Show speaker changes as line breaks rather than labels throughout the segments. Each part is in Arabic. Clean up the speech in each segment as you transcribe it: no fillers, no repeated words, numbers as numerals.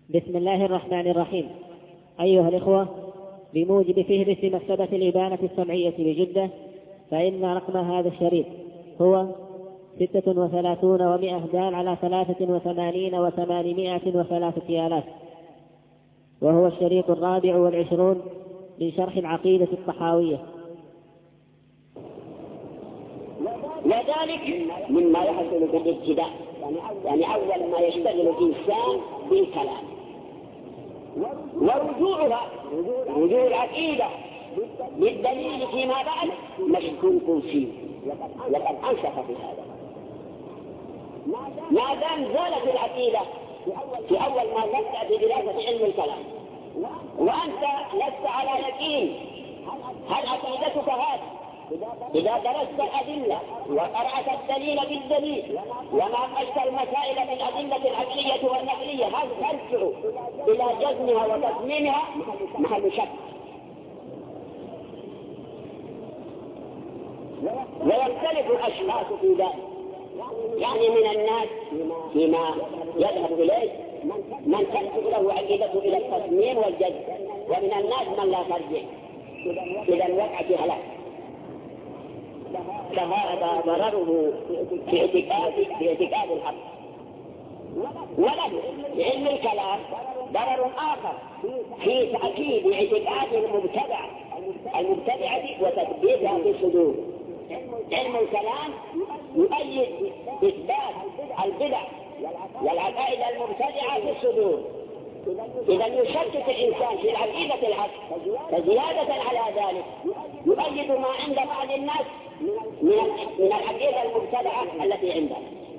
بسم الله الرحمن الرحيم. أيها الإخوة، بموجب فهرس مكتبة الإبانة السمعية بجدة، فإن رقم هذا الشريط هو 36 و100 دال على 83 و803 آلاف، وهو الشريط 24 من شرح العقيدة الطحاوية.
وذلك مما يحصل في الابتداء، يعني أول ما يشتغل الإنسان بالكلام، ورجوع العقيدة بالدليل فيما بعد مشكوك فيه، لقد أنصف في هذا. ما دام زالت العقيدة في أول ما تبدأ بدراسة علم الكلام وأنت لست على يقين هل عقيدتك هذه، إذا درست الأدلة وقرأت الدليل بالدليل وناقشت المسائل بالأدلة العقلية والنقلية، هل ترجع إلى جزمها وتصميمها؟ محل شك. ويختلف الأشخاص في ذلك، يعني من الناس فيما يذهب إليه من ترجع له عقيدته إلى التصميم والجزم، ومن الناس من لا ترجع إلى الوقع في هلاك. فهذا ضرره في اعتقاد الحق. وله علم الكلام ضرر آخر في تأكيد اعتقاد المبتدعة وتثبيتها في الصدور. علم الكلام يؤيد إثبات البدع والعقائد المبتدعة في الصدور. إذا يشكك الإنسان في العقيدة الحق، فزيادة على ذلك يؤيد ما عند بعض الناس من العقيدة المبتدعة التي عنده،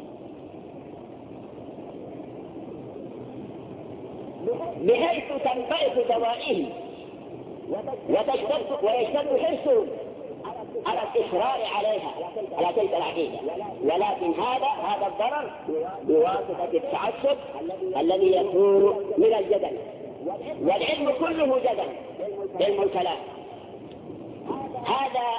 بحيث تنبعث دوائه ويشتد حرصه على الإصرار عليها على تلك العقيدة. ولكن هذا الضرر بواسطة التعصب الذي يكون من الجدل، والعلم كله جدل، علم الكلام. هذا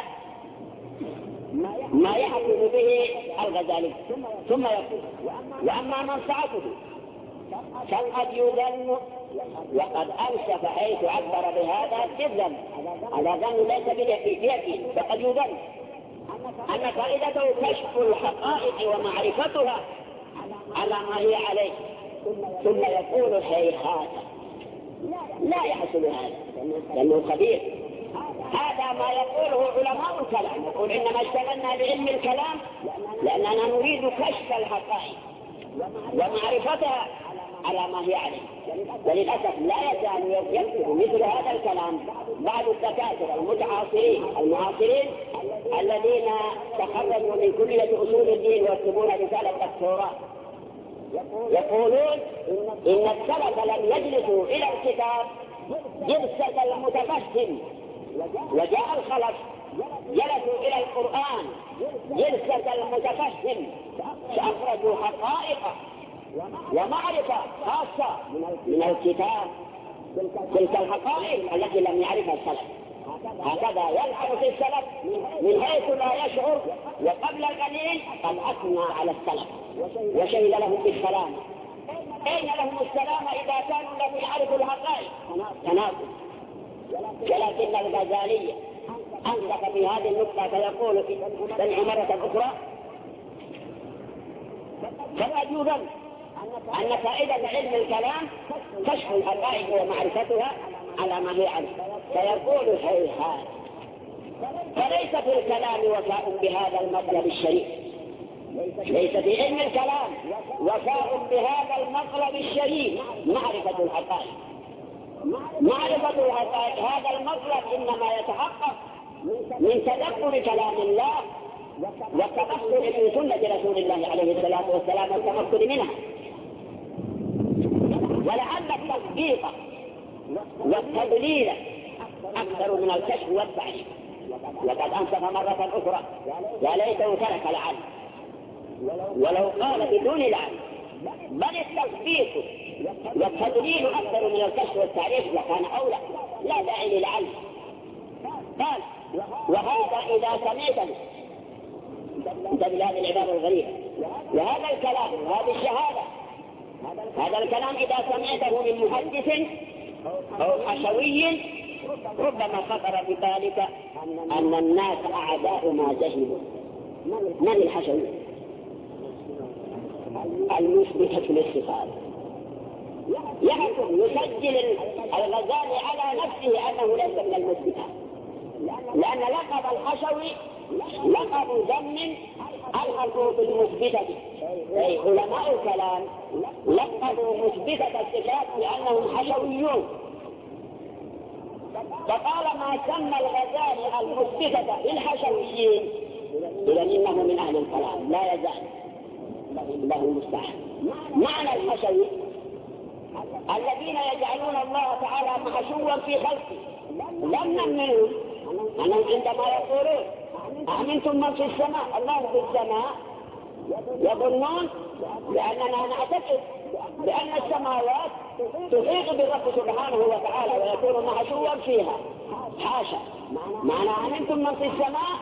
ما يحكم به الغزالي. ثم يقول: وأما منفعته فقد يظن، وقد أنشف حيث عبر بهذا جدا على ظن ليس بيقين، فقد يظن أن فائدته كشف الحقائق ومعرفتها على ما هي عليه. ثم يقول: هيهات، لا يحصل هذا لأنه خبير. هذا ما يقوله علماء الكلام، يقول: إنما اشتغلنا بعلم الكلام لأننا نريد كشف الحقائق ومعرفتها على ما هي عليه. وللأسف لا يزال يكتب مثل هذا الكلام بعض الدكاترة المعاصرين الذين تخرجوا من كلية أصول الدين ويكتبون رسالة دكتوراه، يقولون إن السلف لم يجلسوا إلى الكتاب جلسة المتفهم، وجاء الخلف جلسوا إلى القرآن جلسة المتفهم، فأخرجوا حقائق ومعرفة خاصة من الكتاب، تلك الحقائق التي لم يعرفها السلف. هكذا يلعب في السلف من حيث لا يشعر، وقبل قليل قد أثنى على السلف وشهد لهم بالسلام. أين لهم السلام إذا كانوا لم يعرفوا الحقائق؟ تناقض. ولكن الغزالي أنصف في هذه النقطة، فيقول سمع مرة أخرى: فقد يظن أن فائدة علم الكلام كشف الحقائق ومعرفتها على ما هي عليه. فيقول: هيهات، فليس في الكلام وفاء بهذا المطلب الشريف. ليس في علم الكلام وفاء بهذا المطلب الشريف، معرفة الحقائق. معرفة الحقائق هذا المطلب إنما يتحقق من تدبر كلام الله والتمثل من سنة رسول الله عليه الصلاة والسلام والتمثل منها. ولعل التطبيق والتدليل أكثر من الكشف والتعريف. لقد أنصف مرة أخرى: يا ليته ترك العلم ولو قال بدون العلم، بل التطبيق والتدليل أكثر من الكشف والتعريف لكان أولى، لا داعي للعلم. قال: وهذا إذا سمعتني، انتبه لهذه العبارة الغريبة، وهذا الكلام وهذه الشهادة هذا الكلام إذا سمعته من محدث أو حشوي ربما خطر بذلك أن الناس أعداء ما جهلوا. من الحشوي؟ المثبتة للصفات. يحكم يسجل الغزالي على نفسه أنه ليس من المثبتة، لأن لقب الحشوي لقب ذم ألحقوا بالمثبتة. أي علماء الكلام لقبوا مثبتة الصفات لأنهم حشويون، فطالما سمى الغزالي المثبتة للحشويين إذا إنه من أهل الكلام لا يزال له المستحيل. معنى الحشوي الذين يجعلون الله تعالى محشوا في خلقه لم نمنهم أنهم عندما يقولون أأمنتم من في السماء الله في السماء يظنون بأننا نعتقد بأن السماوات تحيط بالرب سبحانه وتعالى ويكون محشوا فيها. حاشا، معنى أأمنتم من في السماء.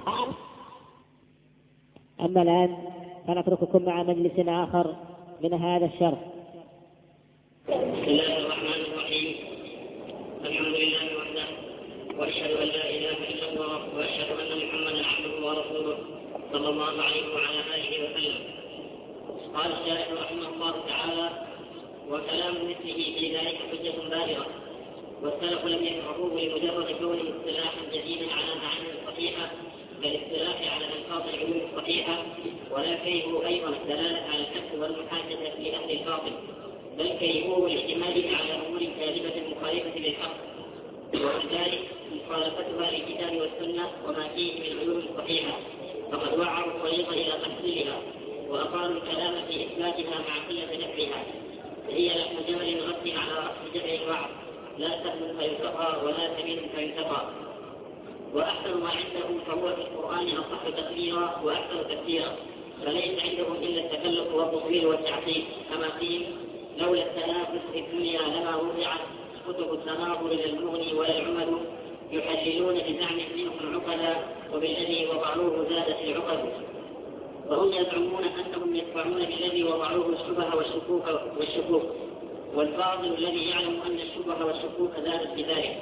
أما الآن فنترككم مع مجلس آخر من هذا الشرح.
بسم الله الرحمن الرحيم. الحمد لله وحده، واشهد ان لا اله الا الله، واشهد ان محمدا عبده ورسوله صلى الله عليه وعلى اله وسلم. قال الشارح رحمه الله تعالى: وكلام مثله في ذلك حجة بالغة، والسلف لم يكرهوه لمجرد كونه اصطلاحا جديدا على معاني صحيحة كالاصطلاح على الفاظ العلوم الصحيحة، ولا كرهوا ايضا الدلالة على الحق والمحاجة في اهل الباطل، بل كرهوه لاحتماله على امور كاذبة مخالفة للحق، وكذلك مخالفتها للكتاب والسنة وما فيه من العلوم الصحيحة، فقد وعروا الطريق الى تحصيلها واقالوا الكلام في اثباتها مع قلة نفعها، فهي لحم جمل غطي على راس جبل الوعر، لا سهل فيلتقى ولا سمين فيلتقى. واحسن ما عندهم فهو في القرآن اصح تقريرا واكثر تفسيرا، فليس عندهم الا التكلف والتطويل والتعقيد، كما قيل: لولا التنافس في الدنيا لما وضعت كتب التناظر للمغني ولا العمل، يحللون بزعم منهم عقلا وبالذي وضعوه زادت العقد. وهم يزعمون انهم يدفعون بالذي وضعوه الشبه والشكوك، والفاضل الذي يعلم ان الشبه والشكوك زادت بذلك.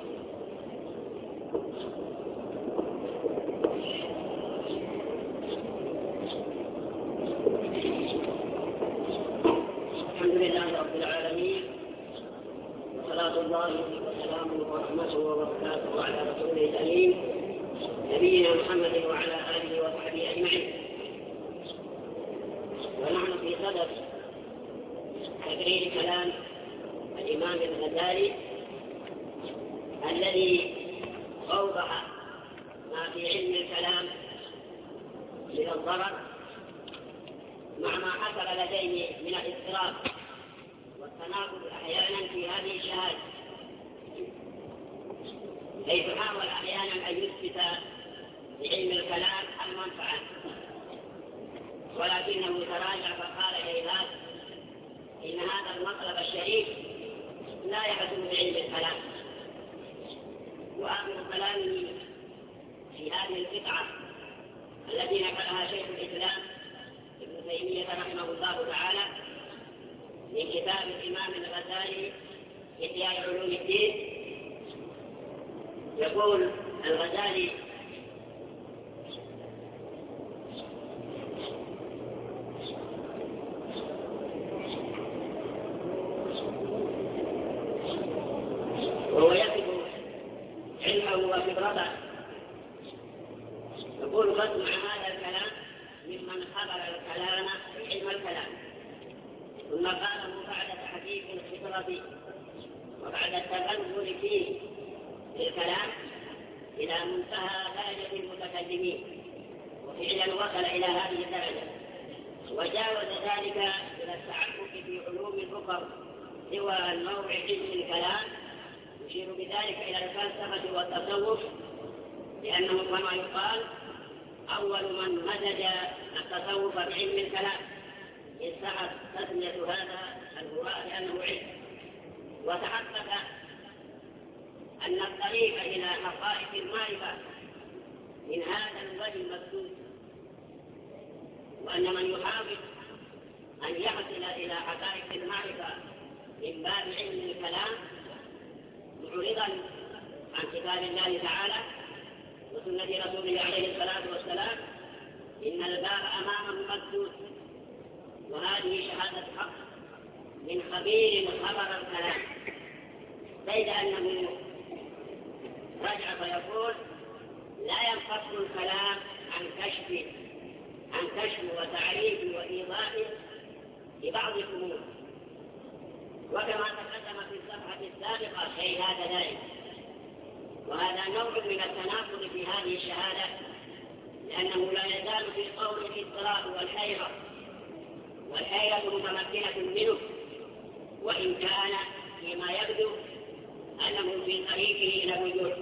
الحمد لله رب العالمين، وصلاة الله وسلامه ورحمته وبركاته على رسوله الأمين نبينا محمد وعلى آله وصحبه أجمعين. ونحن في صدد تقرير كلام الإمام الغزالي الذي أوضح ما في علم الكلام من الضرر مع ما حصل لديه من الاضطراب والتناقض أحيانا في هذه الشهادة، حيث حاول أحيانا أن يثبت بعلم الكلام المنفعة، ولكنه تراجع فقال هيهات إن هذا المطلب الشريف لا يحصل بعلم الكلام. وآخر كلامه في هذه القطعة التي نقلها شيخ الإسلام ابن تيمية رحمه الله تعالى من كتاب الإمام الغزالي إحياء علوم الدين، يقول الغزالي: وهو يصف علمه وخبرته، يقول: قد مع هذا الكلام ممن خبر الكلام علم الكلام، ثم قاله بعد تحديث الخبرة وبعد التغلغل فيه للكلام إلى منتهى درجة المتكلمين، وفعلا وصل إلى هذه الدرجة، وجاوز ذلك إلى التعمق في علوم أخرى سوى النوع علم الكلام، يشير بذلك إلى الفلسفة والتصوف، لأنه كما يقال أول من مزج التصوف بعلم الكلام، انسحب تسمية هذا الهراء لأنه علم، وتحقق أن الطريق إلى حقائق المعرفة من هذا الوجه المكتوب، وأن من يحاول أن يحصل إلى حقائق المعرفة من باب علم الكلام معرضا عن كتاب الله تعالى وسنة رسوله عليه الصلاة والسلام، إن الباب أمامه مسدود. وهذه شهادة حق من خبير خبر الكلام، بيد أنه رجع فيقول لا ينفك الكلام عن كشف وتعريف وإيضاح لبعض الأمور، وكما تقدم في الصفحة السابقة شيء لا كذلك. وهذا نوع من التناقض في هذه الشهادة، لأنه لا يزال في قول الاضطراب والحيرة متمكنة منه، وإن كان فيما يبدو أنه في طريقه إلى الوجود،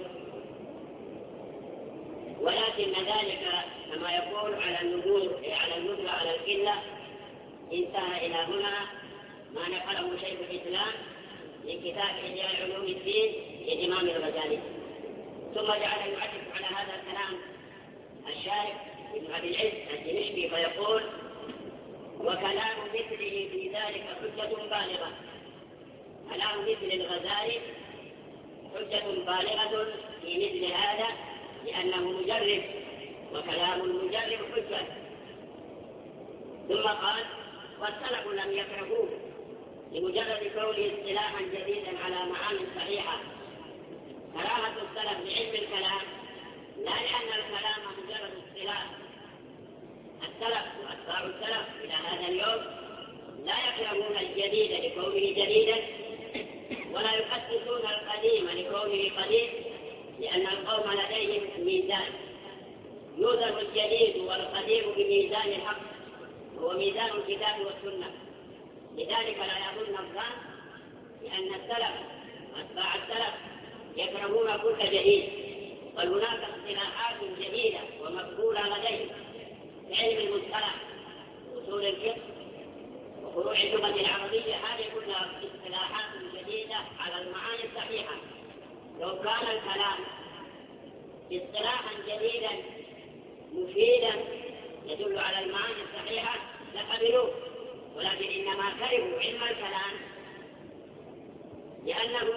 ولكن ذلك كما يقول على الندرة على القلة. انتهى إلى هنا ما نقله شيخ الإسلام من كتاب إحياء علوم الدين للإمام الغزالي، ثم جعل يعرف على هذا الكلام الشارح ابن أبي العز الدمشقي فيقول: وكلام مثله في ذلك حجة بالغة. كلام مثل الغزالي حجة بالغة في مثل هذا، لأنه مجرب، وكلام المجرب حجة. ثم قال: والسلف لم يكرهوه لمجرد كونه اصطلاحا جديدا على معاني صحيحة. كراهة السلف لعلم الكلام لا لأن الكلام مجرد اصطلاح. السلف وأتباع السلف إلى هذا اليوم لا يكرهون الجديد لكونه جديدا، ولا يقدسون القديم لكونه قديم، لأن القوم لديهم ميزان يوزن الجديد والقديم بميزان الحق، هو ميزان الكتاب والسنة. لذلك لا يظن الظان لأن السلف وأتباع السلف يكرهون كل جديد، بل هناك اصطلاحات جديدة ومقبولة لديهم في علم المصطلح وأصول الفقه وفروع اللغة العربية. هذه كلها اصطلاحات جديدة على المعاني الصحيحة. لو كان الكلام اصطلاحا جديدا مفيدا يدل على المعاني الصحيحة لقبلوه، ولكن إنما كرهوا علم الكلام لأنه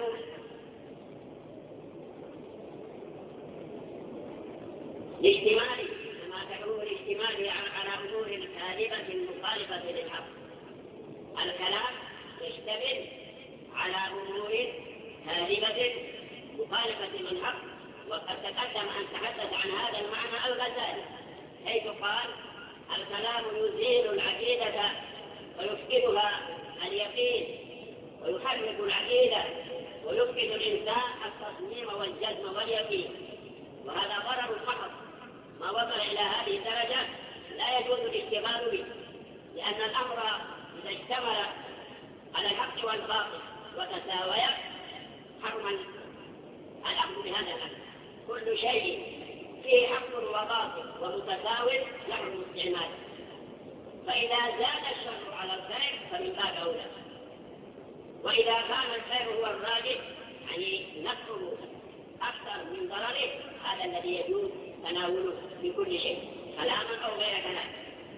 الاشتمال كما تدعوه الاشتمال على أمور كاذبة مخالفة للحق. الكلام يشتمل على أمور كاذبة مخالفة للحق، وقد تقدم أن تحدث عن هذا المعنى الغزالي، حيث قال: الكلام يزيل العقيدة ويفقدها اليقين، ويحرك العقيدة ويفقد الإنسان التصميم والجزم واليقين. وهذا ضرر محض، ما وصل إلى هذه الدرجة لا يجوز الاشتغال به، لأن الأمر إذا اشتمل على الحق والباطل وتساويا حرما الأخذ بهذا الأمر. كل شيء فيه حق وباطل ومتساوي يحرم استعماله، فإذا زاد الشر على الخير فمن باب أولى، وإذا كان الخير هو الراجح يعني نفعه أكثر من ضرره، هذا الذي يجوز تناوله بكل شيء كلاما أو غير كلام.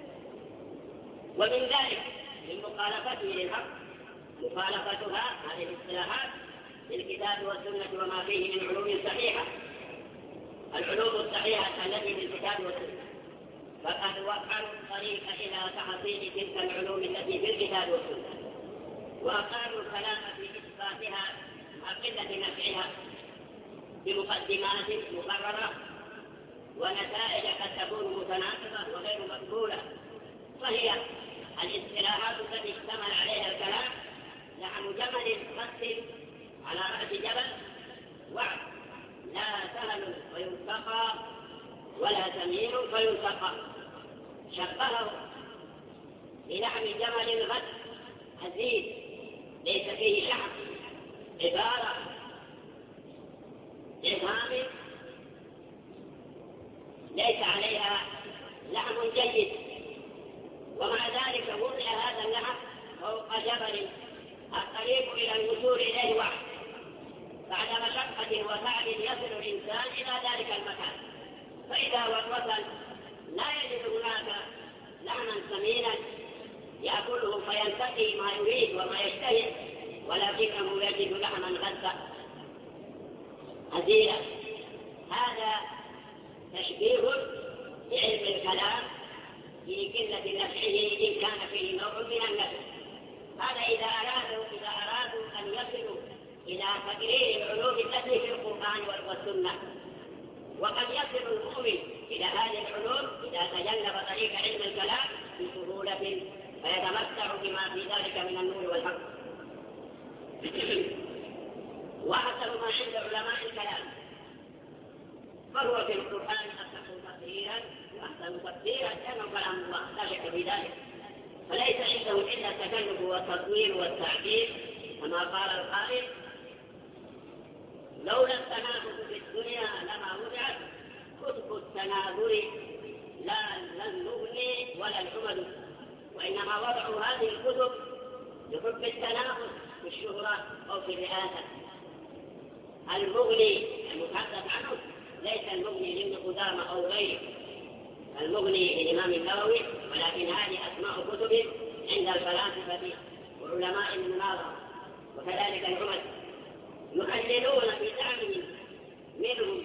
ومن ذلك من مخالفته للحق مخالفتها هذه الاصطلاحات للكتاب والسنة وما فيه من علوم صحيحة، العلوم الصحيحة التي في الكتاب والسنة، فقد وقعوا الطريق إلى تحصيل تلك العلوم التي في الكتاب والسنة، وأقاموا الكلام في إثباتها مع قلة نفعها بمقدمات مقررة ونتائج قد تكون متناقضة وغير مقبولة. فهي الاصطلاحات التي اشتمل عليها الكلام نحن جبل قد على رأس جبل وعد، لا سهل فيلتقى ولا سمين فيلتقى. شبهه بلحم جمل غد هزيل ليس فيه شعر، عبارة إبهام ليس عليها لحم جيد، ومع ذلك وضع هذا اللحم فوق جبل الطريق إلى الوصول إليه وحده، بعد مشقة وتعب يصل الإنسان إلى ذلك المكان، فإذا وصل لا يجد هناك لحما ثمينا يأكله فينتقي ما يريد وما يشتهي، ولكنه يجد لحما غدا هزيلا. هذا تشبيه بعلم الكلام في قلة نفعه إن كان فيه نوع من النفع. هذا إذا أرادوا أن يصلوا إلى تقرير العلوم التي في القرآن والسنة. وقد يصل المؤمن إلى هذه العلوم إذا تجنب طريق علم الكلام بسهولة، فيتمتع بما في ذلك من النور والحق. وأحسن ما عند علماء الكلام فهو في القرآن أصح تفسيرا وأحسن تفسيرا كان كلام الله لا شك في ذلك، فليس عنده إلا التكلف والتطوير والتعبير، كما قال القائل: لولا التنافس في الدنيا لما وضعت كتب التناظر لا المغني ولا الحمد، وإنما وضعوا هذه الكتب لحب التنافس في الشهرة أو في الرئاسة. المغني المتحدث عنه ليس المغني لابن قدامة أو غيره، المغني للإمام النووي، ولكن هذه أسماء كتب عند الفلاسفة وعلماء المناظرة وكذلك العمد، يحللون بزعمهم منهم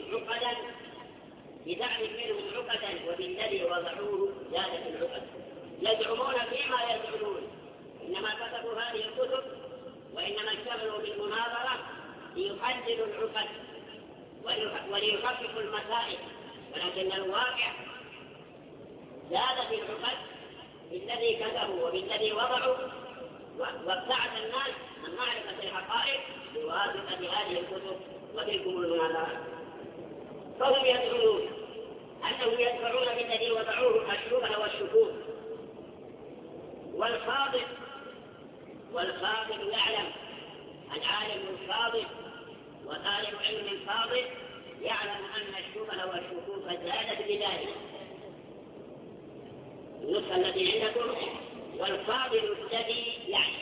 عقدا وبالذي وضعوه زادت العقد. يزعمون فيما يزعمون إنما كتبوا هذه الكتب وإنما اشتغلوا بالمناظرة ليحللوا العقد وليحققوا المسائل، ولكن الواقع زادت العقد بالذي كتبوا وبالذي وضعوا، وابتعد الناس عن معرفة الحقائق بواسطة هذه الكتب وتلكم المناظرات. فهم يدعون أنهم يدفعون بالذي وضعوه الشبه والشكوك. والفاضل يعلم، العالم الفاضل وطالب علم فاضل يعلم أن الشبه والشكوك زادت بذلك. النسخة التي عندكم: والفاضل الذي يعلم،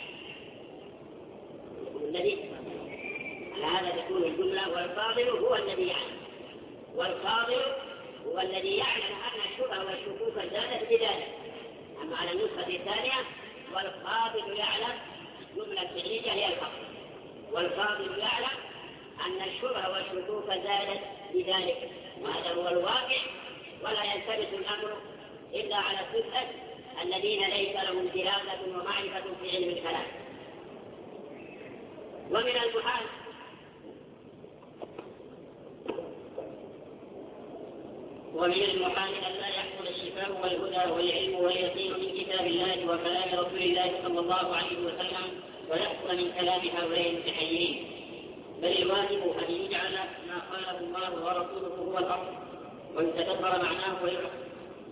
على هذا تكون الجملة: والفاضل هو الذي يعلم، والفاضل هو الذي يعلم أن الشبه والشكوك زادت بذلك. أما على النسخة الثانية: والفاضل يعلم، جملة فعلية هي الفاضل، والفاضل يعلم أن الشبه والشكوك زادت بذلك. وهذا هو الواقع، ولا يلتبس الأمر إلا على السفهاء الذين ليس لهم دراسة ومعرفة في علم الكلام. ومن المحال أن لا يحصل الشفاء والهدى والعلم واليقين من كتاب الله وكلام رسول الله صلى الله عليه وسلم، ويحصل من كلام هؤلاء المتحيرين، بل الواجب أن يجعل ما قاله الله ورسوله هو الأصل، ويتدبر معناه ويعقل.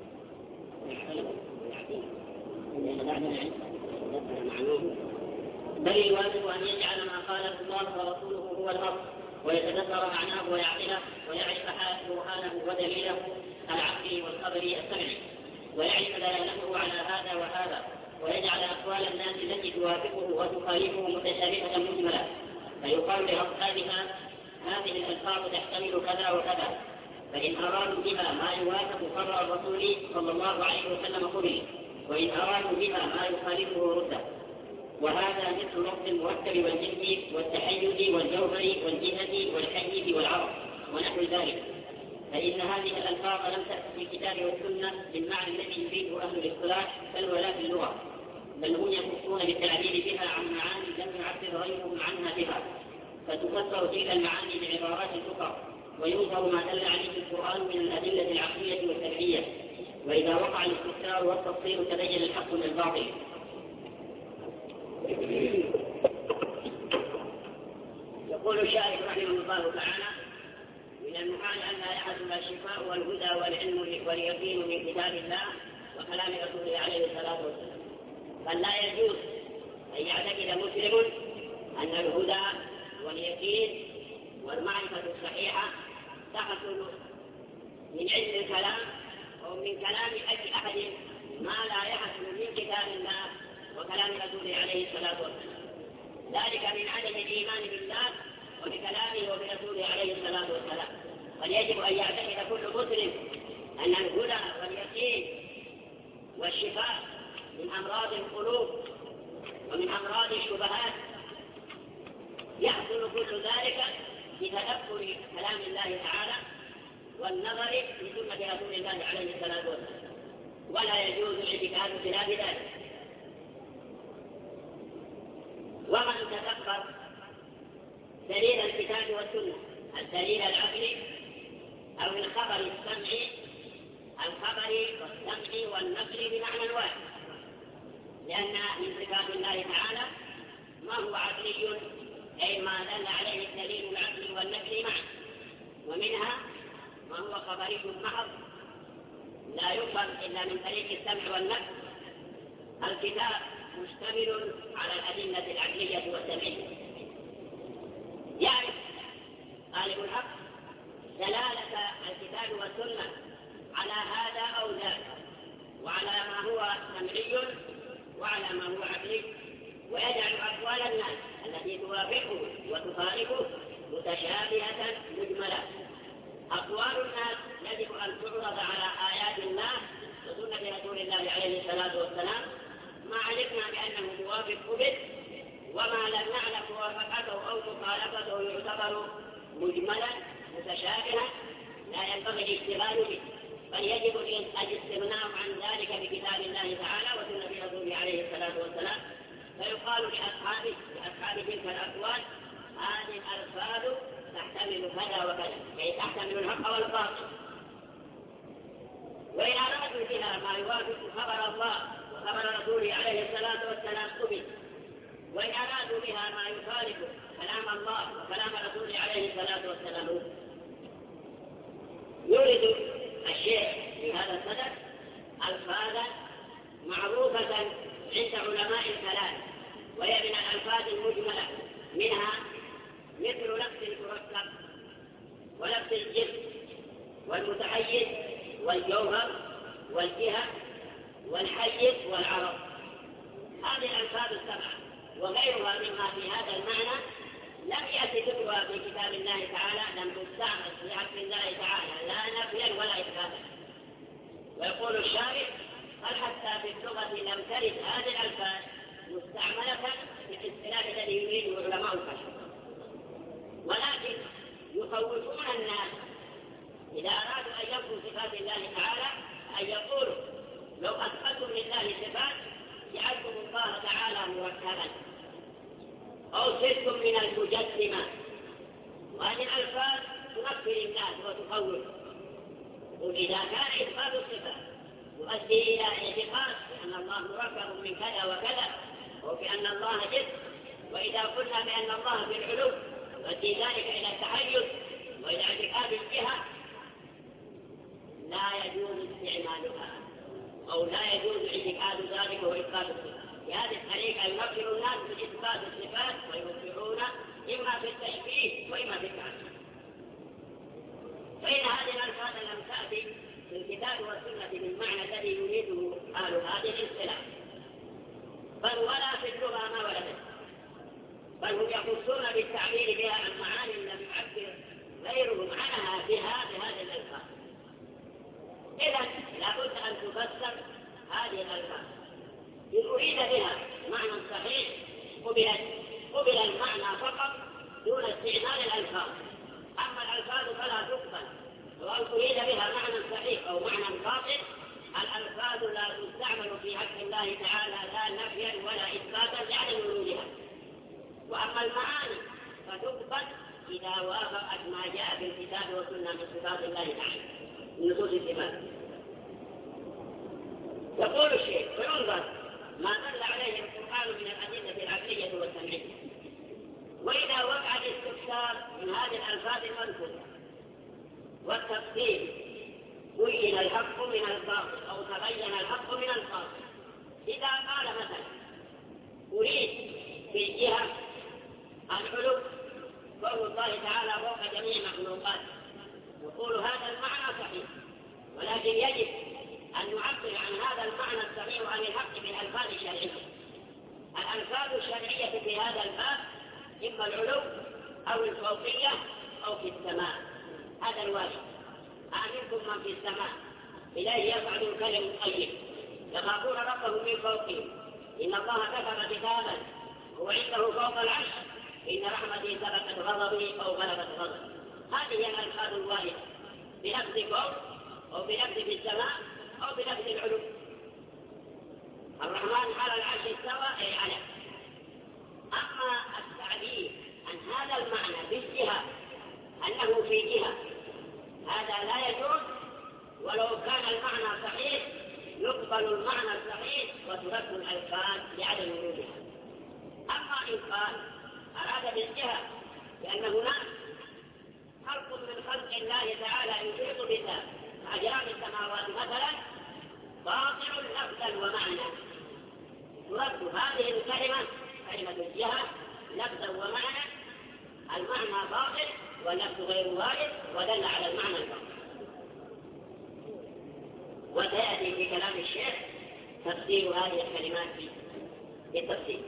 بل الواجب أن يجعل ما قاله الله ورسوله هو الأصل، ويتدبر معناه ويعقله، ويعرف برهانه ودليله العقلي والخبري السمعي، ويعرف دلالته على هذا وهذا، ويجعل أقوال الناس التي توافقه وتخالفه متشابهة مجملة، فيقال لأصحابها: هذه الألفاظ تحتمل كذا وكذا، فإن أرادوا بها ما يوافق قرر الرسول صلى الله عليه وسلم قبل، وإن أرادوا بها ما يخالفه رده. وهذا مثل لفظ المركب والجنس والتحيز والجوهر والجهة والحيز والعرض ونحو ذلك، فإن هذه الألفاظ لم تأت في الكتاب والسنة بالمعنى الذي يريده أهل الاصطلاح بل ولا في اللغة، بل هم يخصون بالتعبير بها عن معاني لم يعبر غيرهم عنها بها، فتفسر تلك المعاني بعبارات أخرى، ويظهر ما دل عليه القرآن من الأدلة العقلية والشرعية، وإذا وقع الاستفسار والتفصيل تبين الحق من الباطل. يقول الشارح رحمه الله تعالى: من المحال أن لا يحصل الشفاء والهدى والعلم واليقين من كتاب الله وكلام رسوله عليه الصلاة والسلام، بل لا يجوز أن يعتقد مسلم أن الهدى واليقين والمعرفة الصحيحة تحصل من علم الكلام أو من كلام أي أحد ما لا يحصل من كتاب الله وكلام رسوله عليه الصلاة والسلام، ذلك من عدم الإيمان بالله وبكلامه وبرسوله عليه الصلاة والسلام. بل يجب أن يعتقد كل مسلم أن الهدى واليقين والشفاء من أمراض القلوب ومن أمراض الشبهات، يحصل كل ذلك بتدبر كلام الله تعالى والنظر لسنة رسول الله عليه الصلاة والسلام، ولا يجوز الاعتقاد خلاف ذلك. ومن تدبر دليل الكتاب والسنة، الدليل العقلي أو الخبر السمعي، الخبر والسمع والنقل بمعنى واحد، لأن من صفات الله تعالى ما هو عقلي أي ما دل عليه الدليل العقلي والنقل معا، ومنها ما هو خبري محض لا يفهم إلا من طريق السمع والنقل. الكتاب مشتمل على الأدلة العقلية والسمعية، يعرف طالب الحق دلالة الكتاب والسنة على هذا أو ذاك، وعلى ما هو سمعي وعلى ما هو عقلي، ويجعل أقوال الناس التي توافقه وتخالفه متشابهة مجملة. أقوال الناس يجب أن تعرض على آيات الله وسنة رسول الله عليه الصلاة والسلام، ما علمنا بأنه موافق به، وما لم نعلم موافقته أو مخالفته يعتبر مجملا متشابها لا ينبغي الاشتغال به، بل يجب الاستغناء عن ذلك بكتاب الله تعالى وسنة رسوله عليه الصلاة والسلام. فيقال لأصحاب تلك الأقوال هذه الألفاظ تحتمل كذا وكذا، أي تحتمل الحق والباطل، وإن أرادوا بها ما يوافق خبر الله وخبر رسوله عليه الصلاة والسلام قبل، وإن أرادوا بها ما يخالف كلام الله وكلام رسوله عليه الصلاة والسلام. يورد الشيخ في هذا الصدد ألفاظا معروفة عند علماء الكلام، وهي من الألفاظ المجملة، منها مثل لفظ المركب ولفظ الجسم والمتحيز والجوهر والجهة والحيز والعرض. هذه الألفاظ السبعة وغيرها مما في هذا المعنى لم يأتي ذكرها في كتاب الله تعالى، لم تستعمل في حق الله تعالى لا نفيا ولا إثباتا. ويقول الشارع بل حتى في اللغة لم ترد هذه الألفاظ مستعملة في الاصطلاح الذي يريده علماء الفقه، ولكن يخوفون الناس إذا أرادوا أن ينفوا صفات الله تعالى أن يقولوا لو أثبتم لله صفات جعلتم الله تعالى مركبا أو صرتم من المجسمة. وهذه الألفاظ تنفر الناس وتخوف. وإذا كان إثبات الصفات يؤدي إلى اعتقاد بأن الله مركب من كذا وكذا وبأن الله جسم، وإذا قلنا بأن الله في العلو يؤدي ذلك إلى التحيز وإلى اعتقاد الجهة، لا يجوز استعمالها أو لا يجوز اعتقاد ذلك وإثبات الصفات. بهذه الطريقة ينفر الناس بإثبات الصفات ويوفقون إما في التشبيه وإما في التعطيل. فإن هذه الألفاظ لم تأتي في الكتاب والسنة بالمعنى الذي يريده أهل هذه الاصطلاح، بل ولا في اللغة ما وردت، بل هم يخصون بالتعبير بها عن معاني لم يعبر غيرهم عنها بهذه الألفاظ. إذن لابد أن تفسر هذه الألفاظ. إن أريد بها معنى صحيح قبل المعنى فقط دون استعمال الألفاظ، أما الألفاظ فلا تقبل. وأن أريد بها معنى صحيح أو معنى باطل، الألفاظ لا تستعمل في حق الله تعالى لا نفيا ولا إثباتا لعدم وجودها. وأما المعاني فتقبل إذا وافقت ما جاء في الكتاب والسنة من صفات الله تعالى من نصوص الصفات. يقول الشيخ فينظر ما دل عليه القرآن من الأدلة العقلية والسمعية. وإذا وقع الاستفسار من هذه الألفاظ المنفوذة والتفسير بين الحق من الباطل أو تبين الحق من الباطل. إذا قال مثلا أريد في الجهة العلو فهو الله تعالى فوق جميع مخلوقاته، يقول هذا المعنى صحيح، ولكن يجب أن نعبر عن هذا المعنى الصحيح عن الحق بالألفاظ الشرعية. الألفاظ الشرعية في هذا الباب إما العلو أو الفوقية أو في السماء. هذا الواجب. أمنكم من في السماء إليه يصعد الكلم الطيب يخافون ربهم من فوقهم إن الله كتب كتابا هو عنده فوق العرش إن رحمتي سبقت غضبي أو غلبت غضبي. هذه هي الألفاظ الواردة بلفظ فوق أو بلفظ في السماء أو بلفظ العلو. الرحمن على العرش استوى أي على. أما التعبير عن هذا المعنى بالجهة أنه في جهة هذا لا يجوز، ولو كان المعنى صحيح يقبل المعنى الصحيح وترد الألفاظ لعدم ورودها. أما إن قال أراد بالجهة لأن هناك خلق من خلق الله تعالى يحيط بها أجرام السماوات مثلا باطل لفظا ومعنى، ترد هذه الكلمة كلمة الجهة لفظا ومعنى، المعنى باطل واللفظ غير وارد ودل على المعنى الباطل. وسيأتي في كلام الشيخ تفسير هذه الكلمات بالتفسير.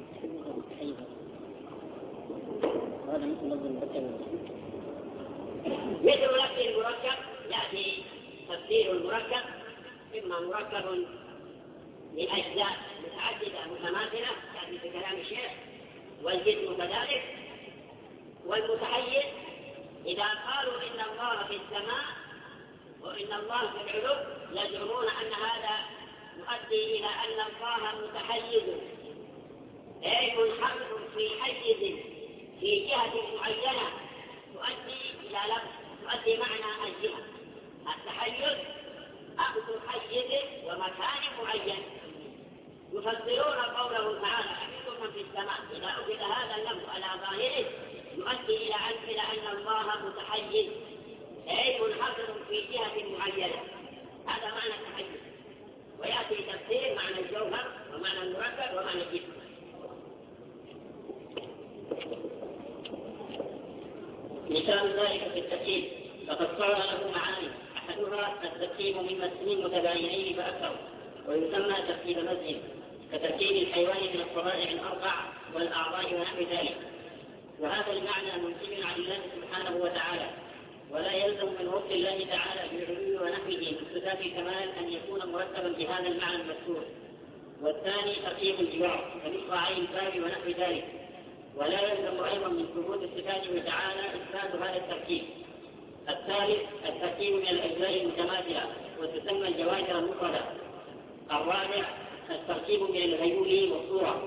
مثل لفظ المركب يأتي تفسير المركب إما مركب من أجزاء متعددة متماثلة يأتي في كلام الشيخ، والجسم كذلك. والمتحيز إذا قالوا إن الله في السماء وإن الله في العلو يزعمون أن هذا يؤدي إلى أن الله متحيز أي منحصر في حيز في جهة معينة تؤدي إلى لفظ تؤدي معنى الجهة. التحيز أخذ حيز ومكان معين. يفسرون قوله تعالى حفيظ من في السماء إذا أخذ هذا اللفظ على ظاهره يؤدي إلى أن الله متحيز أي منحصر في جهة معينة. هذا معنى التحيز. ويأتي تفسير معنى الجوهر ومعنى المركب ومعنى الجسم. مثال ذلك في التركيب فقد صار له معاني أحدها التركيب من مسلمين متباينين فأكثر ويسمى تركيب مزج كتركيب الحيوان من الطبائع الأربع والأعضاء ونحو ذلك. وهذا المعنى منتج عن الله سبحانه وتعالى، ولا يلزم من وصف الله تعالى بالعلو ونحوه من صفات الكمال أن يكون مرتبا بهذا المعنى المذكور. والثاني تركيب الجوار كمصراعي الباب ونحو ذلك. ولا يلزم أيضا من ثبوت صفاته تعالى إثبات هذا التركيب. الثالث التركيب من الأجزاء المتماثلة وتسمى الجواهر المفردة. الرابع التركيب من الهيول والصورة.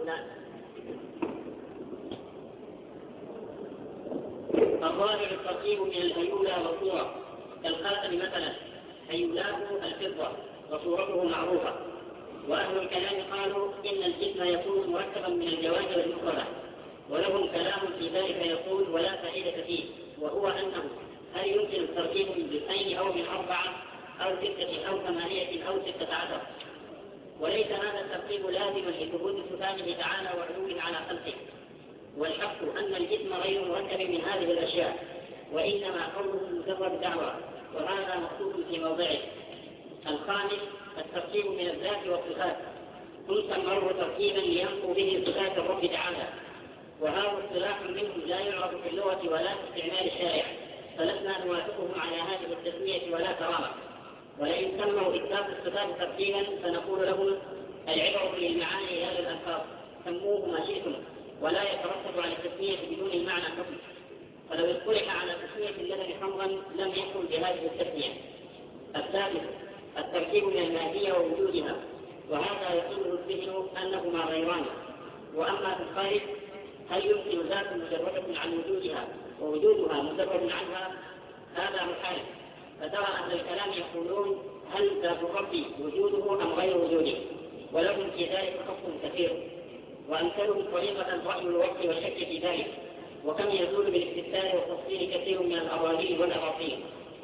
الرابع التركيب من الهيولى والصورة كالخاتم مثلا هيولاته الفضة وصورته معروفة. وأهل الكلام قالوا إن الجسم يكون مركبا من الجواهر المفردة، ولهم كلام في ذلك يقول ولا فائدة فيه، وهو أنه هل يمكن التركيب من جزئين أو من 4 أو 6 أو 8 أو 16؟ وليس هذا التركيب لازما لثبوت صفاته تعالى وعلوه على خلقه. والحق أن الجسم غير مركب من هذه الأشياء، وإنما قوله مجرد دعوة، وهذا مخصوص في موضعه. الخامس التركيب من الذات والصفات، ثم سموه تركيبا لينقوا به صفات الرب تعالى، وهذا اصطلاح منهم لا يعرف في اللغة ولا في استعمال الشارع، فلسنا نوافقهم على هذه التسمية ولا كرامة. ولئن سموا إثبات الصفات تركيبا فنقول لهم العبرة للمعاني هذه الألفاظ، سموه ما شئتم، ولا يترتب على التسمية بدون المعنى حكم. فلو اصطلح على تسمية اللبن حمرا لم يحكم بهذه التسمية. الثالث التركيب من المادية ووجودها، وهذا يقوله الذهن أنهما غيران. وأما في الخارج هل يمكن ذات مجردة عن وجودها ووجودها مجرد عنها؟ هذا محال. فترى أهل الكلام يقولون هل ذات الرب وجوده أم غير وجوده، ولهم في ذلك خص كثير. وأمثلهم طريقة رأي الوقت والشك في ذلك، وكم يزول بالاستفسار والتفصيل كثير من الأراضي والأراضين.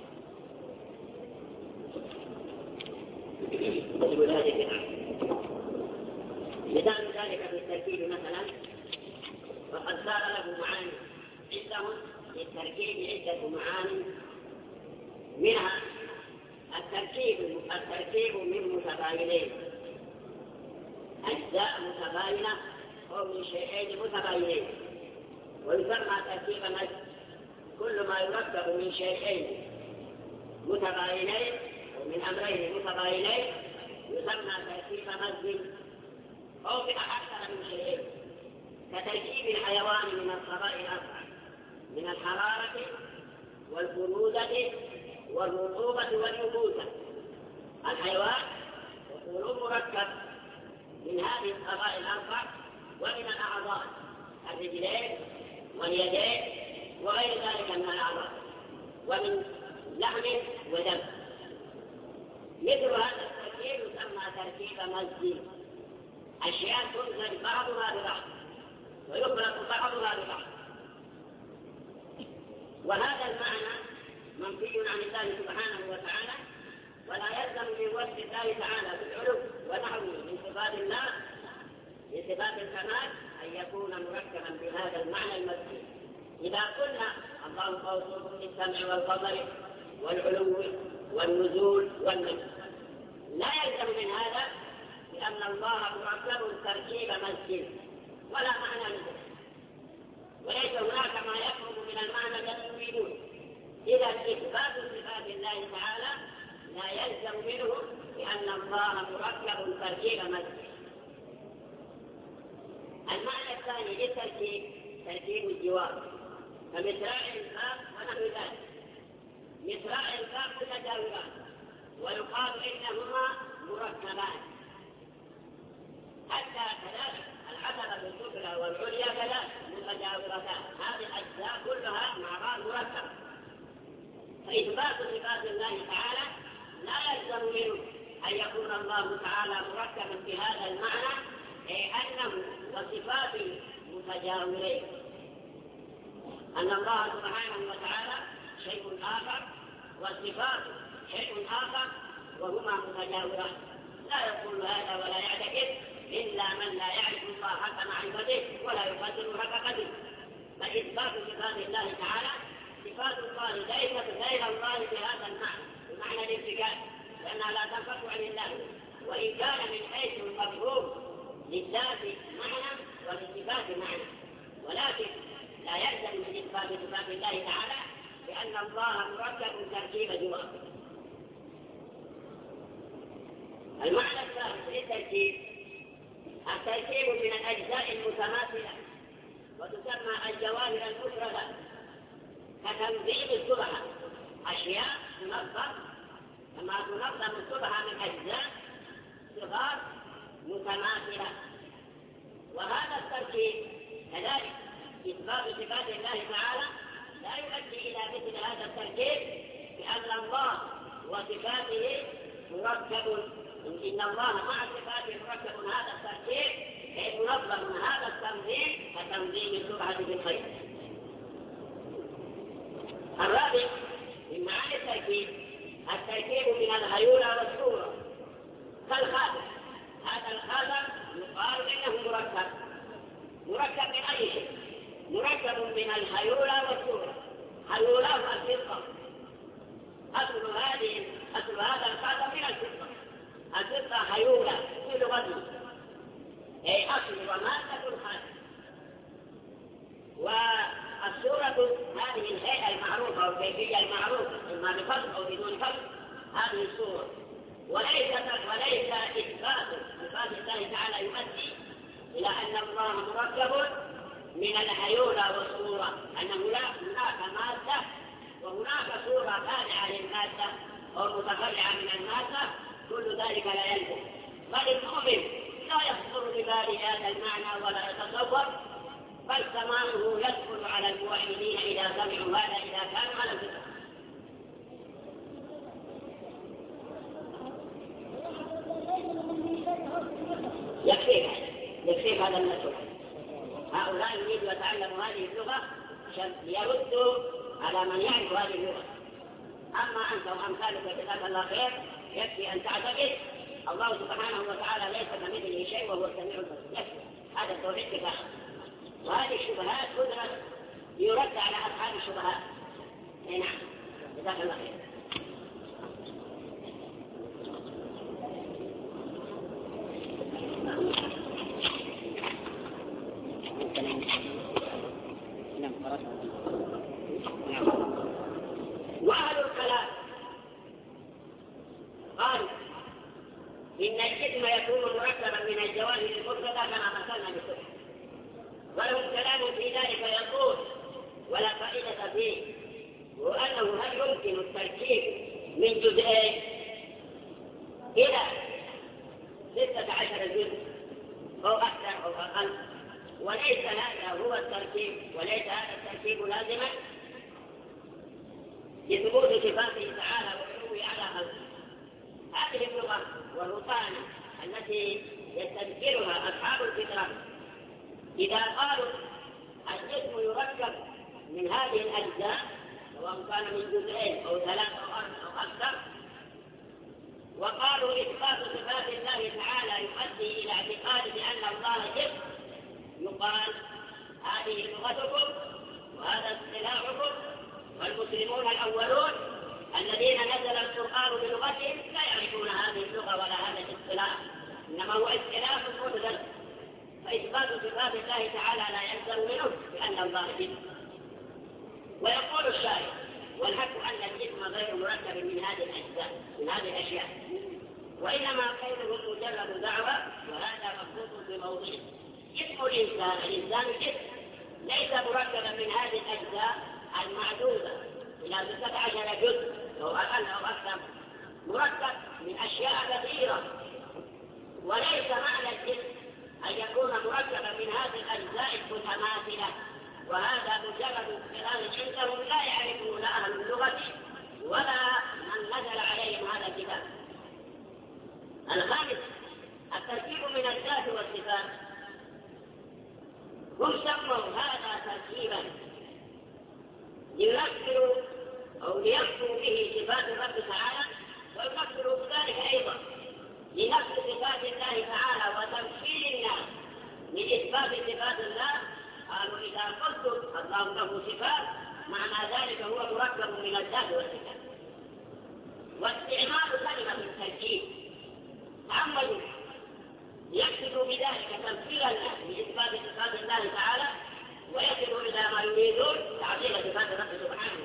مثال ذلك في التركيب مثلا وقد صار له معاني عندهم للتركيب عدة معاني، منها التركيب من متباينين، أجزاء متباينة أو من شيئين متباينين، ويسمى تركيب مزج كل ما يركب من شيئين متباينين ومن أمرين متباينين يسمى تركيب مسجد أو بأكثر من شيئين، كتركيب الحيوان من القضاء الأربع من الحرارة والبرودة والرطوبة والنبوذة. الحيوان يكون مركب من هذه القضاء الأربع ومن الأعضاء الرجلين واليدين وغير ذلك من الأعضاء، ومن لحم ودم. مثل هذا التركيب يسمى تركيب مسجد، أشياء تنزل بعضها ببعض ويخلق بعضها ببعض. وهذا المعنى منفي عن الله سبحانه وتعالى، ولا يلزم من وصف الله تعالى بالعلو ونحوه من صفات الله من صفات الكمال أن يكون مركبا بهذا المعنى المذكور. إذا قلنا الله موصوف بالسمع والبصر والعلو والنزول والنزول، لا يلزم من هذا لأن الله مركب تركيب مسجد ولا معنى منه، وليس هناك ما يخرج من المعنى الذي يريدون. إذا إثبات صفات الله تعالى لا يلزم منه لأن الله مركب تركيب مسجد. المعنى الثاني للتركيب تركيب الجوار، فمصراع الباب ونحو ذلك. مصراع الباب متجاوران ويقال إنهما مركبان، حتى كذلك العتبة السفلى والعليا كذلك متجاورتان، هذه الأجزاء كلها مع بعض مركبة. فإثبات صفات الله تعالى لا يلزم منه أن يكون الله تعالى مركبا بهذا المعنى، أي أنه وصفاته متجاورين، أن الله سبحانه وتعالى شيء آخر والصفات شيء آخر وهما متجاوران. لا يقول هذا ولا يعتقد إلا من لا يعرف الله حق معرفته ولا يقدر حق قدره. فإثبات صفات الله تعالى صفات الله ليست غير الله بهذا المعنى، بمعنى الانفكاك، لأنها لا تنفك عن الله، وإن كان من حيث المفهوم للذات معنى وللصفات معنى، ولكن لا يلزم من إثبات صفات الله تعالى لأن الله مركب تركيب جوار. المعنى الثالث للتركيب التركيب من الأجزاء المتماثلة، وتسمى الجواهر المفردة، كتنظيم السبحة، أشياء تنظم كما تنظم السبحة من أجزاء صغار متماثلة. وهذا التركيب كذلك إثبات صفات الله تعالى لا يؤدي إلى مثل هذا التركيب، لأن الله وصفاته مركب، إن الله مع صفاته مركب. هذا التركيب أي منظم هذا التنظيم كتنظيم السبحة بالخير. الرابع من معاني التركيب التركيب من الهيولى والصورة كالخاتم. هذا الخاتم يقال إنه مركب من أي شيء؟ مركب من الهيولى والصورة. هيولى الفضة، أصل هذا الخاتم من الفضة. الفضة هيولى في لغته، أي أصل ومادة الخاتم. والصورة هذه الهيئة المعروفة والكيفية المعروفة، إما بفضل أو بدون فضل، هذه الصورة. وليس إثبات صفات الله تعالى يؤدي إلى أن الله مركب من الهيولى والصورة، أن هناك مادة وهناك صورة تابعة للمادة أو متفرعة من المادة، كل ذلك لا يلزم. بل المؤمن لا يخطر بباله هذا المعنى ولا يتصور، بل تمامه يدخل على الموحدين إذا سمعوا هذا، إذا كانوا على الفطرة. يكفيك هذا المسؤول. هؤلاء يريدوا يتعلموا هذه اللغة عشان ليردوا على من يعرف هذه اللغة. أما أنت وأمثالك جزاك الله خير، يكفي أن تعتقد الله سبحانه وتعالى ليس كمثله شيء وهو السميع البصير. يكفي هذا التوحيد كفاية. وهذه الشبهات قدرت يرد على أصحاب الشبهات. نعم، جزاك الله خير. وأهل الكلام قالوا إن
الاسم يكون مركبا من الجوانب المفردة كما مثلنا بالصبح. ولهم كلام في ذلك يقول ولا فائدة فيه، وأنه هل يمكن التركيب من جزئين إلى 16 جزء أو أكثر أو أقل، وليس هذا هو التركيب، وليس هذا التركيب لازما لثبوت صفاته تعالى والعلو على خلقه. هذه اللغة والرطانة التي يستذكرها أصحاب الفطرة إذا قالوا الجسم يركب من هذه الأجزاء سواء كان من جزئين أو 3 أو 4 أو أكثر، وقالوا إثبات صفات الله تعالى يؤدي إلى اعتقاد بأن الله جسم، يقال هذه لغتكم وهذا اصطلاحكم، والمسلمون الأولون الذين نزل القرآن بلغتهم لا يعرفون هذه اللغة ولا هذا الاصطلاح، إنما هو اصطلاح مدلل. فإثبات صفات الله تعالى لا يلزم منه بأن الله جسم. ويقول الشارع والحق أن الجسم غير مركب من هذه الأجزاء من هذه الأشياء، وإنما قوله مجرد دعوة، وهذا مخصوص بموضوعه. جسم الإنسان جسم ليس مركبا من هذه الأجزاء المعدودة إلى 16 جزء أو أقل أو أكثر، مركب من أشياء كثيرة، وليس معنى الجسم أن يكون مركبا من هذه الأجزاء المتماثلة، وهذا مجرد اصطلاح عندهم لا يعرفون أهل اللغة ولا من نزل عليهم هذا الكتاب. الخامس التركيب من الذات والصفات. هم سموا هذا تركيبا لينكروا أو لينكروا به صفات الرب تعالى، ويفكروا بذلك أيضا لنفس صفات الله تعالى وتمثيل الناس من إثبات صفات الله. قالوا إذا قلتم الله له صفات معنى ذلك هو مركب من الذات والصفات. واستعمال كلمة التركيب تعمدوا يقصدوا بذلك تمثيل الناس بإثبات صفات الله تعالى، ويصلوا إلى ما يريدون تعطيل صفات الرب سبحانه.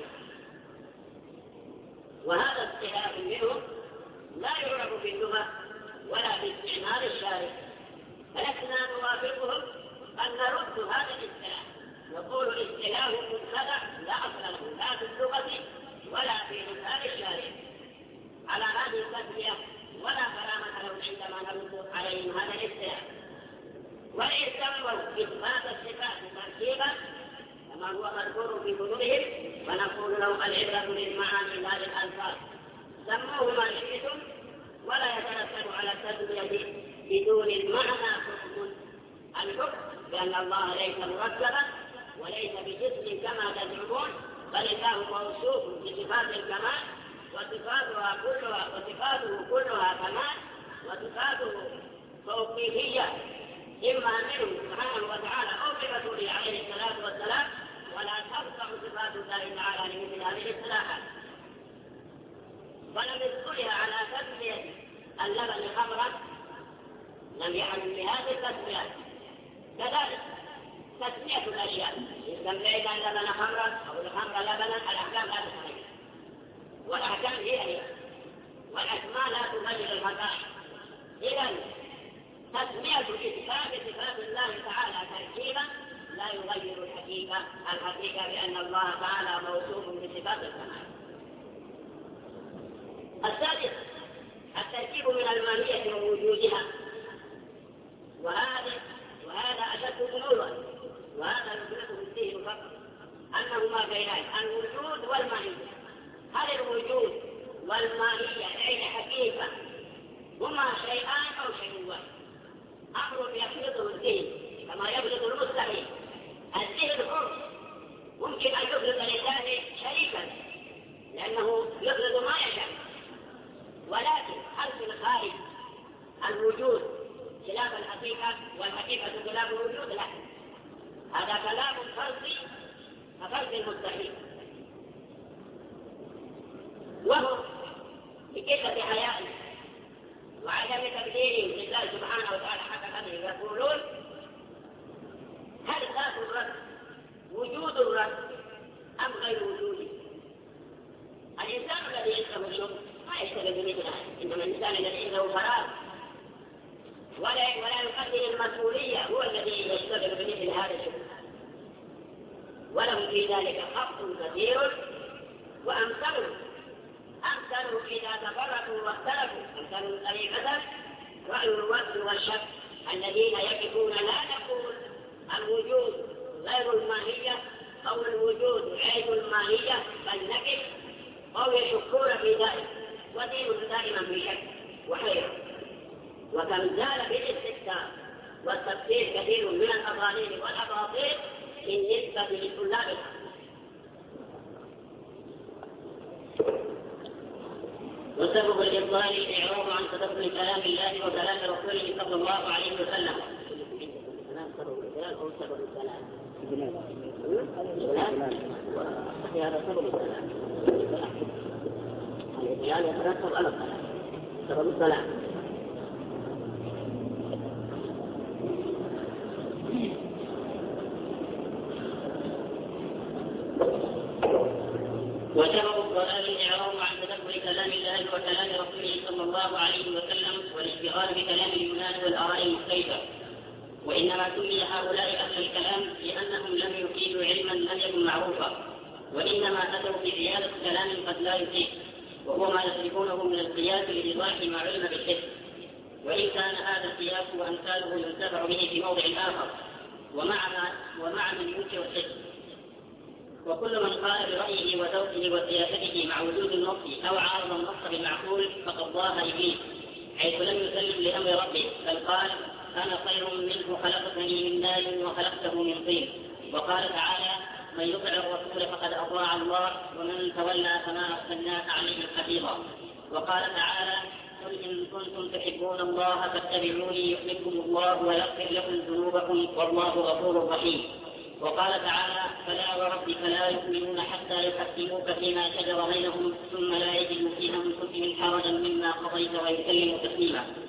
وهذا اصطلاح منهم لا يعرف في اللغة ولا باستعمال الشارع، فلسنا نوافقهم أن نرد هذا الاصطلاح، نقول اصطلاح مبتدع لا أصل له لا في اللغة ولا في لسان الشارع على هذه التسمية، ولا كلام لهم عندما نرد عليهم هذا الاصطلاح. وإن سموا إثبات الصفات تركيبا كما هو مذكور في كتبهم، فنقول لهم العبرة للمعاني لا للألفاظ. سموه ما شئتم ولا يترتب على التسمية بدون المعنى حكم. الحكم بأن الله ليس مركبا وليس بجسم كما تزعمون، بل الله موصوف بصفات الكمال، وصفاته كلها كمال، وصفاته توقيفية إما منه سبحانه وتعالى أو برسوله عليه الصلاة والسلام، ولا تخضع صفات الله تعالى لمثل هذه الاصطلاحات. ولم يذكرها على تسمية اللبن خمرا لم يعلم بهذه التسميات. كذلك تسمية الأشياء إن سمينا اللبن خمرا أو الخمر لبنا الأحكام لا تتغير، والأحكام هي والأسماء لا تغير الحقائق. إذن تسمية إثبات صفات الله تعالى تركيبا لا يغير الحقيقة بأن الله تعالى موصوف بصفات الكمال. السادس التركيب من الماهية ووجودها، وهذا أشد غلوا، وهذا يدركه فيه الفقر أنهما بينان الوجود والماهية. هل الوجود والماهية أي حقيقة هما شيئان أو شيء واحد؟ أمر يفرضه الذهن كما يفرض المستحيل. الذهن حر ممكن أن يفرض لله شريكا لأنه يفرض ما يشاء، ولكن هل في الخارج الوجود خلاف الحقيقة والحقيقة خلاف الوجود؟ لا، هذا كلام فرضي كفرض المستحيل. وهم بقلة حيائه وعدم تقديرهم لله سبحانه وتعالى حق قدره يقولون هل ذات الرب وجود الرب أم غير وجوده؟ الإنسان الذي عنده شغل ما يشتغل بمثله، إنما الإنسان الذي عنده فراغ ولا يقدر المسؤولية هو الذي يشتغل بمثل هذا الشغل. ولهم في ذلك حق كثير وأمثلوا إذا تفرقوا واختلفوا، أمثلوا طريقة رأي الوقت والشك الذين يقفون لا نقول الوجود غير الماهية أو الوجود عين الماهية، بل نقف أو يشكون في ذلك، ودين دائما في شك وحيرة. وكم زال بالاستكثار والتفسير كثير من الأضاليل والأباطيل بالنسبة لطلابها. وسبب الإضلال الإعراض عن تدبر كلام الله وكلام رسوله صلى الله عليه وسلم. سبب الإضلال أو سبب الكلام؟ هذا سبب الكلام. الإضلال يترتب على الكلام. سبب الكلام. وسبب الضلال الإعراض عن تدبر كلام الله وكلام رسوله صلى الله عليه وسلم والاشتغال بكلام اليونان والآراء المختلفة. وإنما سمي هؤلاء أهل الكلام لأنهم لم يفيدوا علما لم يكن معروفا، وإنما أتوا بزيادة كلام قد لا يفيد، وهو ما يصرفونه من القياس لإيضاح ما علم بالحس. وإن كان هذا القياس وأمثاله ينتفع به في موضع آخر ومع من ينكر الحس. وكل من قال برأيه وذوقه وسياسته مع وجود النص أو عارض النص بالمعقول فقد ضاع إبليس، حيث لم يسلم لأمر ربه، بل قال أنا خير منه خلقتني من نار وخلقته من طين. وقال تعالى من يطع الرسول فقد أطاع الله ومن تولى فما أرسلناك عليهم حفيظا. وقال تعالى قل إن كنتم تحبون الله فاتبعوني يحببكم الله ويغفر لكم ذنوبكم والله غفور رحيم. وقال تعالى فلا وربك لا يؤمنون حتى يحكموك فيما شجر بينهم ثم لا يجدوا في أنفسهم حرجا مما قضيت ويسلموا تسليما.